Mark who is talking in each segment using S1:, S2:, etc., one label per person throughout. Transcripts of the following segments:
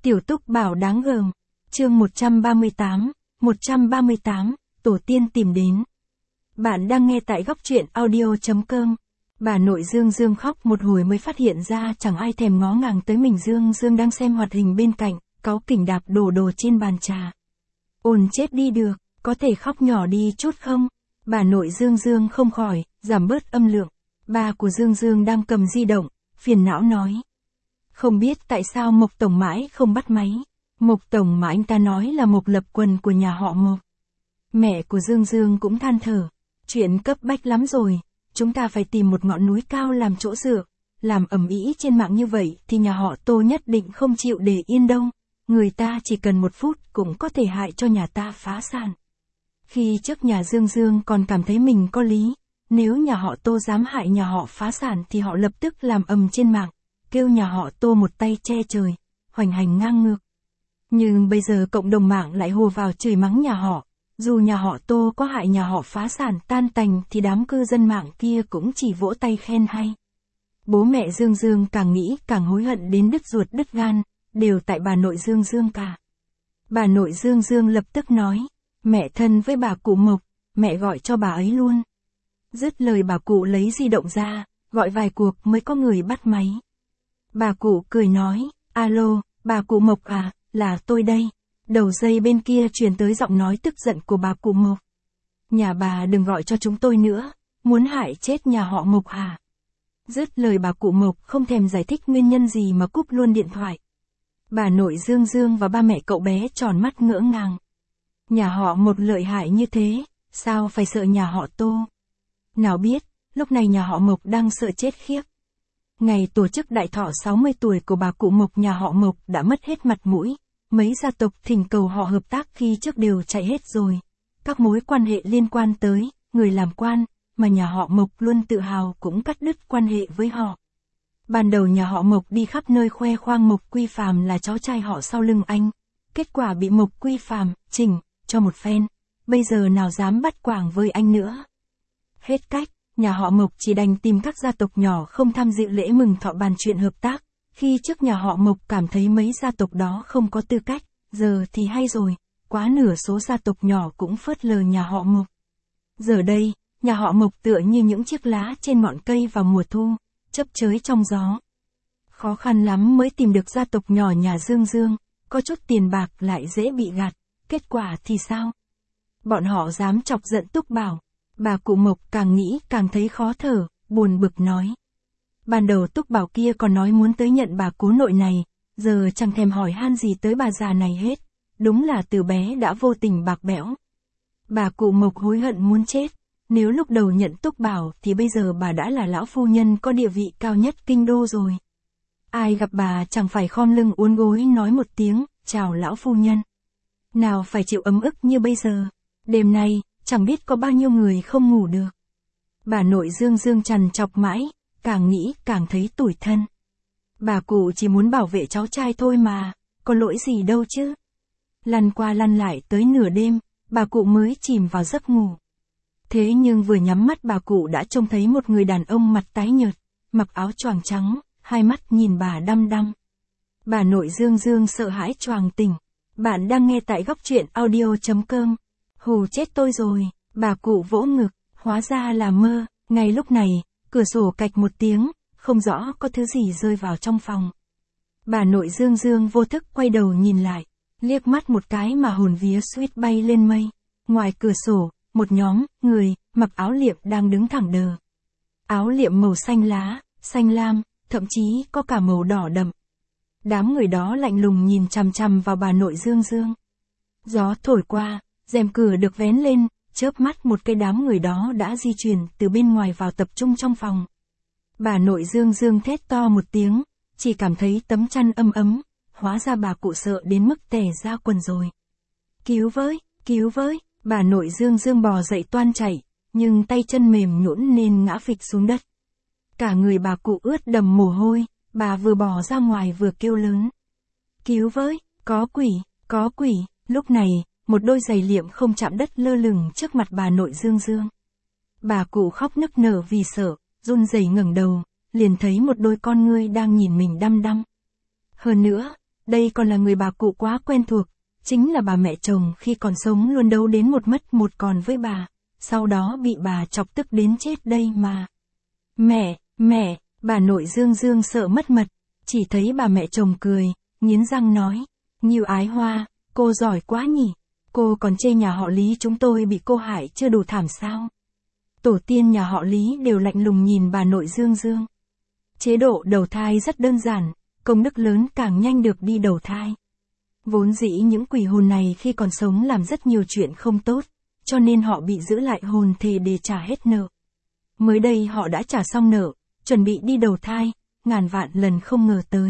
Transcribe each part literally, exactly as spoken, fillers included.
S1: Tiểu Túc Bảo đáng gờm. Chương một trăm ba mươi tám, một trăm ba mươi tám, Tổ tiên tìm đến. Bạn đang nghe tại góc truyện audio chấm com. Bà nội Dương Dương khóc một hồi mới phát hiện ra chẳng ai thèm ngó ngàng tới mình. Dương Dương đang xem hoạt hình bên cạnh, cáu kỉnh đạp đổ đồ trên bàn trà. Ồn chết đi được, có thể khóc nhỏ đi chút không? Bà nội Dương Dương không khỏi, giảm bớt âm lượng. Ba của Dương Dương đang cầm di động, phiền não nói. Không biết tại sao Mộc Tổng mãi không bắt máy. Mộc Tổng mà anh ta nói là Mộc Lập Quần của nhà họ Mộc. Mẹ của Dương Dương cũng than thở. Chuyện cấp bách lắm rồi, chúng ta phải tìm một ngọn núi cao làm chỗ dựa. Làm ầm ĩ trên mạng như vậy thì nhà họ Tô nhất định không chịu để yên đâu. Người ta chỉ cần một phút cũng có thể hại cho nhà ta phá sản. Khi trước nhà Dương Dương còn cảm thấy mình có lý. Nếu nhà họ Tô dám hại nhà họ phá sản thì họ lập tức làm ầm trên mạng. Kêu nhà họ Tô một tay che trời, hoành hành ngang ngược. Nhưng bây giờ cộng đồng mạng lại hô vào chửi mắng nhà họ. Dù nhà họ Tô có hại nhà họ phá sản tan tành thì đám cư dân mạng kia cũng chỉ vỗ tay khen hay. Bố mẹ Dương Dương càng nghĩ càng hối hận đến đứt ruột đứt gan, đều tại bà nội Dương Dương cả. Bà nội Dương Dương lập tức nói, mẹ thân với bà cụ Mộc, mẹ gọi cho bà ấy luôn. Dứt lời bà cụ lấy di động ra, gọi vài cuộc mới có người bắt máy. Bà cụ cười nói, alo, bà cụ Mộc à, là tôi đây. Đầu dây bên kia truyền tới giọng nói tức giận của bà cụ Mộc. Nhà bà đừng gọi cho chúng tôi nữa, muốn hại chết nhà họ Mộc à. Dứt lời bà cụ Mộc không thèm giải thích nguyên nhân gì mà cúp luôn điện thoại. Bà nội Dương Dương và ba mẹ cậu bé tròn mắt ngỡ ngàng. Nhà họ Mộc lợi hại như thế, sao phải sợ nhà họ Tô? Nào biết, lúc này nhà họ Mộc đang sợ chết khiếp. Ngày tổ chức đại thọ sáu mươi tuổi của bà cụ Mộc nhà họ Mộc đã mất hết mặt mũi. Mấy gia tộc thỉnh cầu họ hợp tác khi trước đều chạy hết rồi. Các mối quan hệ liên quan tới, người làm quan, mà nhà họ Mộc luôn tự hào cũng cắt đứt quan hệ với họ. Ban đầu nhà họ Mộc đi khắp nơi khoe khoang Mộc Quy Phàm là cháu trai họ sau lưng anh. Kết quả bị Mộc Quy Phàm chỉnh cho một phen. Bây giờ nào dám bắt quảng với anh nữa. Hết cách, nhà họ Mộc chỉ đành tìm các gia tộc nhỏ không tham dự lễ mừng thọ bàn chuyện hợp tác. Khi trước nhà họ Mộc cảm thấy mấy gia tộc đó không có tư cách, giờ thì hay rồi, quá nửa số gia tộc nhỏ cũng phớt lờ nhà họ Mộc. Giờ đây, nhà họ Mộc tựa như những chiếc lá trên ngọn cây vào mùa thu, chấp chới trong gió. Khó khăn lắm mới tìm được gia tộc nhỏ nhà Dương Dương, có chút tiền bạc lại dễ bị gạt, kết quả thì sao? Bọn họ dám chọc giận Túc Bảo, bà cụ Mộc càng nghĩ càng thấy khó thở, buồn bực nói. Ban đầu Túc Bảo kia còn nói muốn tới nhận bà cố nội này, giờ chẳng thèm hỏi han gì tới bà già này hết, đúng là từ bé đã vô tình bạc bẽo. Bà cụ Mộc hối hận muốn chết, nếu lúc đầu nhận Túc Bảo thì bây giờ bà đã là lão phu nhân có địa vị cao nhất kinh đô rồi. Ai gặp bà chẳng phải khom lưng uốn gối nói một tiếng, chào lão phu nhân. Nào phải chịu ấm ức như bây giờ, đêm nay, chẳng biết có bao nhiêu người không ngủ được. Bà nội Dương Dương trằn trọc mãi. Càng nghĩ càng thấy tủi thân. Bà cụ chỉ muốn bảo vệ cháu trai thôi mà, có lỗi gì đâu chứ. Lăn qua lăn lại tới nửa đêm, bà cụ mới chìm vào giấc ngủ. Thế nhưng vừa nhắm mắt bà cụ đã trông thấy một người đàn ông mặt tái nhợt, mặc áo choàng trắng, hai mắt nhìn bà đăm đăm. Bà nội Dương Dương sợ hãi choàng tỉnh. Bạn đang nghe tại góc truyện audio chấm com. Hù chết tôi rồi, bà cụ vỗ ngực, hóa ra là mơ. Ngay lúc này, cửa sổ cạch một tiếng, không rõ có thứ gì rơi vào trong phòng. Bà nội Dương Dương vô thức quay đầu nhìn lại, liếc mắt một cái mà hồn vía suýt bay lên mây. Ngoài cửa sổ, một nhóm người mặc áo liệm đang đứng thẳng đờ. Áo liệm màu xanh lá, xanh lam, thậm chí có cả màu đỏ đậm. Đám người đó lạnh lùng nhìn chằm chằm vào bà nội Dương Dương. Gió thổi qua, rèm cửa được vén lên. Chớp mắt một cái đám người đó đã di chuyển từ bên ngoài vào tập trung trong phòng. Bà nội Dương Dương thét to một tiếng, chỉ cảm thấy tấm chăn ấm ấm, hóa ra bà cụ sợ đến mức tè ra quần rồi. Cứu với, cứu với, bà nội Dương Dương bò dậy toan chạy, nhưng tay chân mềm nhũn nên ngã phịch xuống đất. Cả người bà cụ ướt đầm mồ hôi, bà vừa bò ra ngoài vừa kêu lớn. Cứu với, có quỷ, có quỷ, lúc này, một đôi giày liệm không chạm đất lơ lửng trước mặt bà nội Dương Dương. Bà cụ khóc nức nở vì sợ, run rẩy ngẩng đầu, liền thấy một đôi con ngươi đang nhìn mình đăm đăm. Hơn nữa, Đây còn là người bà cụ quá quen thuộc, chính là bà mẹ chồng khi còn sống luôn đấu đến một mất một còn với bà, sau đó bị bà chọc tức đến chết đây mà. Mẹ, mẹ, bà nội Dương Dương sợ mất mật, chỉ thấy bà mẹ chồng cười, nghiến răng nói, Ngưu Ái Hoa, cô giỏi quá nhỉ, cô còn chê nhà họ Lý chúng tôi bị cô hại chưa đủ thảm sao. Tổ tiên nhà họ Lý đều lạnh lùng nhìn bà nội Dương Dương. Chế độ đầu thai rất đơn giản, công đức lớn càng nhanh được đi đầu thai. Vốn dĩ những quỷ hồn này khi còn sống làm rất nhiều chuyện không tốt, cho nên họ bị giữ lại hồn thể để trả hết nợ. Mới đây họ đã trả xong nợ, chuẩn bị đi đầu thai, ngàn vạn lần không ngờ tới.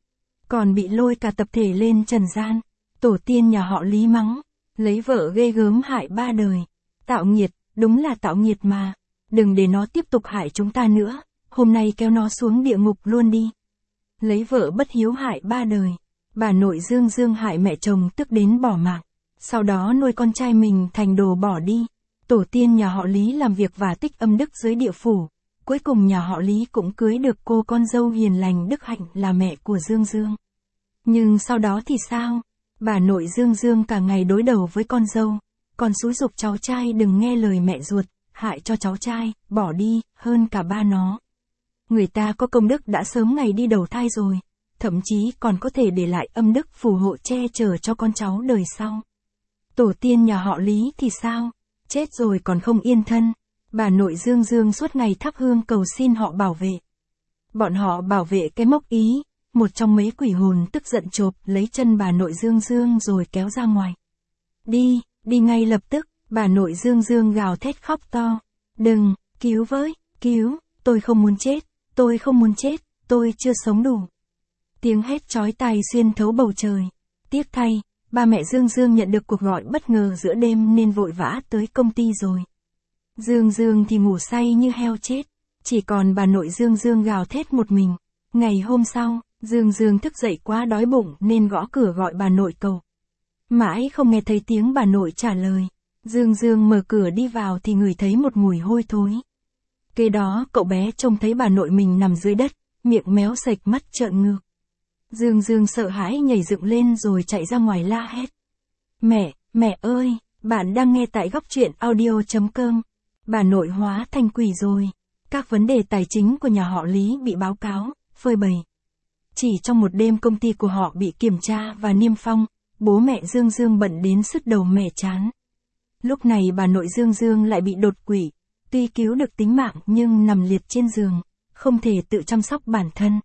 S1: Còn bị lôi cả tập thể lên trần gian, tổ tiên nhà họ Lý mắng, lấy vợ ghê gớm hại ba đời. Tạo nghiệt, đúng là tạo nghiệt mà, đừng để nó tiếp tục hại chúng ta nữa, hôm nay kéo nó xuống địa ngục luôn đi. Lấy vợ bất hiếu hại ba đời, bà nội Dương Dương hại mẹ chồng tức đến bỏ mạng, sau đó nuôi con trai mình thành đồ bỏ đi. Tổ tiên nhà họ Lý làm việc và tích âm đức dưới địa phủ, cuối cùng nhà họ Lý cũng cưới được cô con dâu hiền lành đức hạnh là mẹ của Dương Dương. Nhưng sau đó thì sao? Bà nội Dương Dương cả ngày đối đầu với con dâu, còn xúi giục cháu trai đừng nghe lời mẹ ruột, hại cho cháu trai, bỏ đi, hơn cả ba nó. Người ta có công đức đã sớm ngày đi đầu thai rồi, thậm chí còn có thể để lại âm đức phù hộ che chở cho con cháu đời sau. Tổ tiên nhà họ Lý thì sao? Chết rồi còn không yên thân, bà nội Dương Dương suốt ngày thắp hương cầu xin họ bảo vệ. Bọn họ bảo vệ cái mốc ý, một trong mấy quỷ hồn tức giận chộp lấy chân bà nội Dương Dương rồi kéo ra ngoài. Đi, đi ngay lập tức, bà nội Dương Dương gào thét khóc to. Đừng, cứu với, cứu, tôi không muốn chết, tôi không muốn chết, tôi chưa sống đủ. Tiếng hét chói tai xuyên thấu bầu trời. Tiếc thay, ba mẹ Dương Dương nhận được cuộc gọi bất ngờ giữa đêm nên vội vã tới công ty rồi. Dương Dương thì ngủ say như heo chết, chỉ còn bà nội Dương Dương gào thét một mình. Ngày hôm sau, Dương Dương thức dậy quá đói bụng nên gõ cửa gọi bà nội cầu. Mãi không nghe thấy tiếng bà nội trả lời. Dương Dương mở cửa đi vào thì ngửi thấy một mùi hôi thối. Kế đó cậu bé trông thấy bà nội mình nằm dưới đất, miệng méo sạch mắt trợn ngược. Dương Dương sợ hãi nhảy dựng lên rồi chạy ra ngoài la hét. Mẹ, mẹ ơi, bạn đang nghe tại góc truyện audio chấm com. Bà nội hóa thành quỷ rồi. Các vấn đề tài chính của nhà họ Lý bị báo cáo, phơi bày. Chỉ trong một đêm công ty của họ bị kiểm tra và niêm phong, bố mẹ Dương Dương bận đến sứt đầu mẻ chán. Lúc này bà nội Dương Dương lại bị đột quỵ, tuy cứu được tính mạng nhưng nằm liệt trên giường, không thể tự chăm sóc bản thân.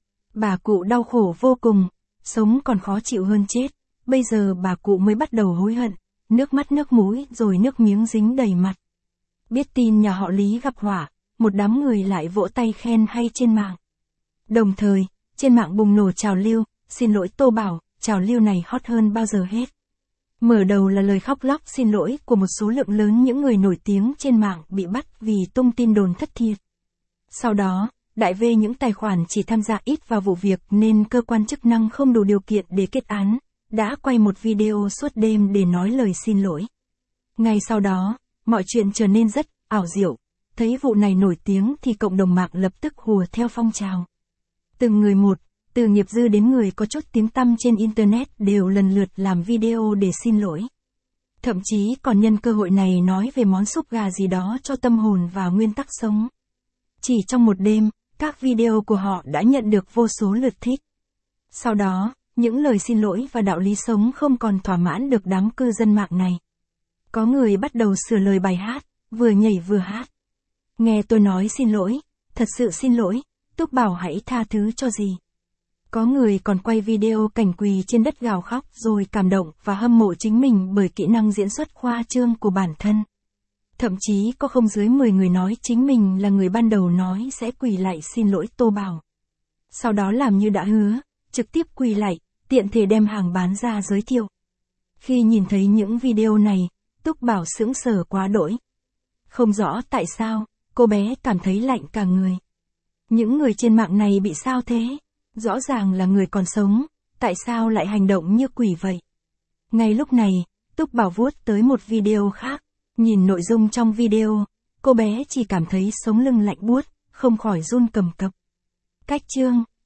S1: Bà cụ đau khổ vô cùng, sống còn khó chịu hơn chết, bây giờ bà cụ mới bắt đầu hối hận, nước mắt nước mũi rồi nước miếng dính đầy mặt. Biết tin nhà họ Lý gặp họa, một đám người lại vỗ tay khen hay trên mạng. Đồng thời, trên mạng bùng nổ trào lưu, xin lỗi Tô Bảo, trào lưu này hot hơn bao giờ hết. Mở đầu là lời khóc lóc xin lỗi của một số lượng lớn những người nổi tiếng trên mạng bị bắt vì tung tin đồn thất thiệt. Sau đó, đại vê những tài khoản chỉ tham gia ít vào vụ việc nên cơ quan chức năng không đủ điều kiện để kết án, đã quay một video suốt đêm để nói lời xin lỗi. Ngay sau đó, mọi chuyện trở nên rất ảo diệu, thấy vụ này nổi tiếng thì cộng đồng mạng lập tức hùa theo phong trào. Từng người một, từ nghiệp dư đến người có chút tiếng tăm trên Internet đều lần lượt làm video để xin lỗi. Thậm chí còn nhân cơ hội này nói về món súp gà gì đó cho tâm hồn và nguyên tắc sống. Chỉ trong một đêm, các video của họ đã nhận được vô số lượt thích. Sau đó, những lời xin lỗi và đạo lý sống không còn thỏa mãn được đám cư dân mạng này. Có người bắt đầu sửa lời bài hát, vừa nhảy vừa hát. Nghe tôi nói xin lỗi, thật sự xin lỗi, Túc Bảo hãy tha thứ cho gì. Có người còn quay video cảnh quỳ trên đất gào khóc rồi cảm động và hâm mộ chính mình bởi kỹ năng diễn xuất khoa trương của bản thân. Thậm chí có không dưới mười người nói chính mình là người ban đầu nói sẽ quỳ lại xin lỗi Tô Bảo. Sau đó làm như đã hứa, trực tiếp quỳ lại, tiện thể đem hàng bán ra giới thiệu. Khi nhìn thấy những video này, Túc Bảo sững sờ quá đỗi. Không rõ tại sao, cô bé cảm thấy lạnh cả người. Những người trên mạng này bị sao thế? Rõ ràng là người còn sống, tại sao lại hành động như quỷ vậy? Ngay lúc này, Túc Bảo vuốt tới một video khác, nhìn nội dung trong video, cô bé chỉ cảm thấy sống lưng lạnh buốt, không khỏi run cầm cập. Cách chương